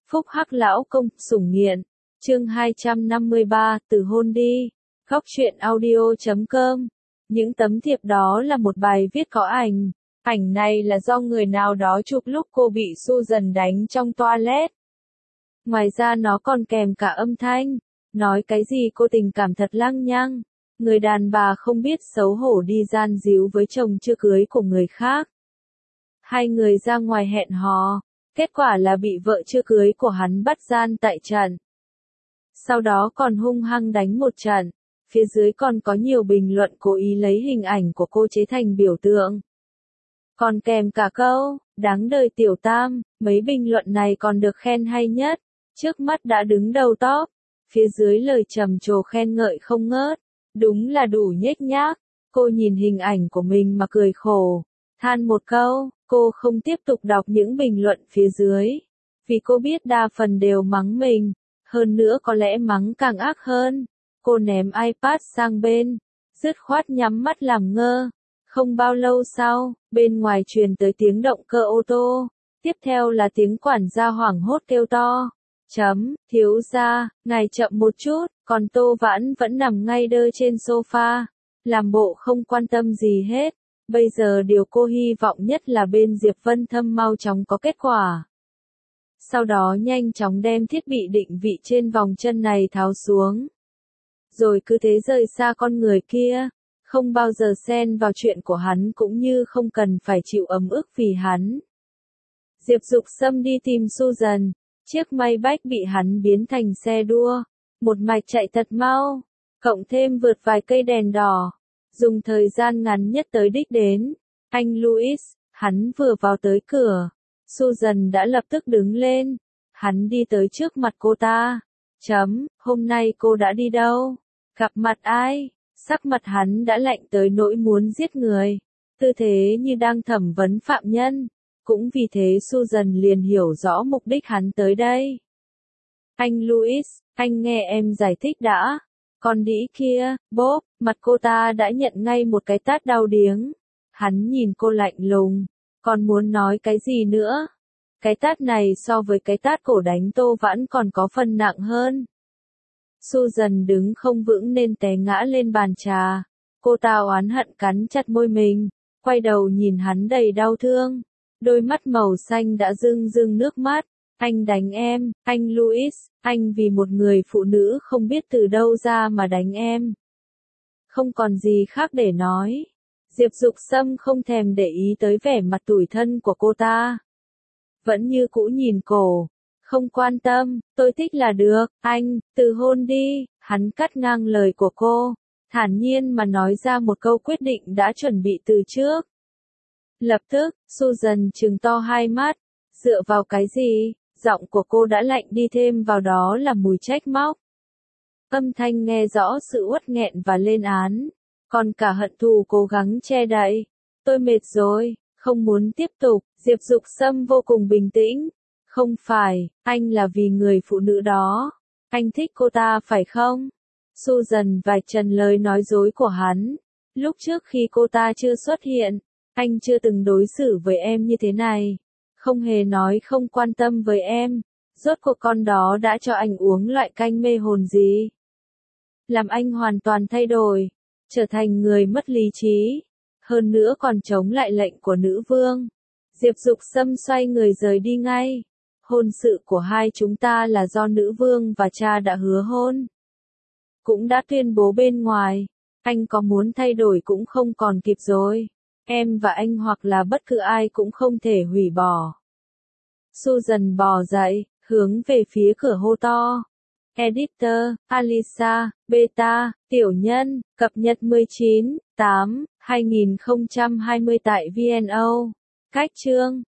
Phúc Hắc lão công, sủng nghiện. Chương 253, từ hôn đi. Góc truyện audio.com. Những tấm thiệp đó là một bài viết có ảnh. Ảnh này là do người nào đó chụp lúc cô bị Susan đánh trong toilet. Ngoài ra nó còn kèm cả âm thanh. Nói cái gì cô tình cảm thật lăng nhăng. Người đàn bà không biết xấu hổ đi gian díu với chồng chưa cưới của người khác. Hai người ra ngoài hẹn hò. Kết quả là bị vợ chưa cưới của hắn bắt gian tại trận. Sau đó còn hung hăng đánh một trận. Phía dưới còn có nhiều bình luận cố ý lấy hình ảnh của cô chế thành biểu tượng. Còn kèm cả câu, đáng đời tiểu tam, mấy bình luận này còn được khen hay nhất. Trước mắt đã đứng đầu top. Phía dưới lời trầm trồ khen ngợi không ngớt. Đúng là đủ nhếch nhác. Cô nhìn hình ảnh của mình mà cười khổ. Than một câu, cô không tiếp tục đọc những bình luận phía dưới. Vì cô biết đa phần đều mắng mình. Hơn nữa có lẽ mắng càng ác hơn. Cô ném iPad sang bên. Dứt khoát nhắm mắt làm ngơ. Không bao lâu sau, bên ngoài truyền tới tiếng động cơ ô tô. Tiếp theo là tiếng quản gia hoảng hốt kêu to. Thiếu gia, ngài chậm một chút, còn Tô Vãn vẫn nằm ngay đơ trên sofa. Làm bộ không quan tâm gì hết. Bây giờ điều cô hy vọng nhất là bên Diệp Vân Thâm mau chóng có kết quả. Sau đó nhanh chóng đem thiết bị định vị trên vòng chân này tháo xuống. Rồi cứ thế rời xa con người kia. Không bao giờ xen vào chuyện của hắn cũng như không cần phải chịu ấm ức vì hắn. Diệp Dục Sâm đi tìm Susan. Chiếc Maybach bị hắn biến thành xe đua. Một mạch chạy thật mau. Cộng thêm vượt vài cây đèn đỏ. Dùng thời gian ngắn nhất tới đích đến. Anh Louis, hắn vừa vào tới cửa. Susan đã lập tức đứng lên. Hắn đi tới trước mặt cô ta. Hôm nay cô đã đi đâu? Gặp mặt ai? Sắc mặt hắn đã lạnh tới nỗi muốn giết người. Tư thế như đang thẩm vấn phạm nhân. Cũng vì thế Susan liền hiểu rõ mục đích hắn tới đây. Anh Louis, anh nghe em giải thích đã. Con đĩ kia, bốp, mặt cô ta đã nhận ngay một cái tát đau điếng. Hắn nhìn cô lạnh lùng. Còn muốn nói cái gì nữa? Cái tát này so với cái tát cổ đánh Tô Vãn còn có phần nặng hơn. Susan đứng không vững nên té ngã lên bàn trà. Cô ta oán hận cắn chặt môi mình. Quay đầu nhìn hắn đầy đau thương. Đôi mắt màu xanh đã rưng rưng nước mắt. Anh đánh em, anh Louis, anh vì một người phụ nữ không biết từ đâu ra mà đánh em. Không còn gì khác để nói. Diệp Dục Sâm không thèm để ý tới vẻ mặt tủi thân của cô ta. Vẫn như cũ nhìn cổ. Không quan tâm, tôi thích là được, anh, từ hôn đi. Hắn cắt ngang lời của cô. Thản nhiên mà nói ra một câu quyết định đã chuẩn bị từ trước. Lập tức, Susan trừng to hai mắt. Dựa vào cái gì? Giọng của cô đã lạnh đi, thêm vào đó là mùi trách móc. Âm thanh nghe rõ sự uất nghẹn và lên án. Còn cả hận thù cố gắng che đậy. Tôi mệt rồi, không muốn tiếp tục. Diệp Dục Sâm vô cùng bình tĩnh. Không phải, anh là vì người phụ nữ đó. Anh thích cô ta phải không? Susan vạch trần lời nói dối của hắn. Lúc trước khi cô ta chưa xuất hiện, anh chưa từng đối xử với em như thế này. Không hề nói không quan tâm với em. Rốt cuộc con đó đã cho anh uống loại canh mê hồn gì? Làm anh hoàn toàn thay đổi. Trở thành người mất lý trí. Hơn nữa còn chống lại lệnh của nữ vương. Diệp Dục Sâm xoay người rời đi ngay. Hôn sự của hai chúng ta là do nữ vương và cha đã hứa hôn. Cũng đã tuyên bố bên ngoài. Anh có muốn thay đổi cũng không còn kịp rồi. Em và anh hoặc là bất cứ ai cũng không thể hủy bỏ. Susan bò dậy, hướng về phía cửa hô to. Editor, Alisa, Beta, Tiểu Nhân, cập nhật 19/8/2020 tại VNO. Cách chương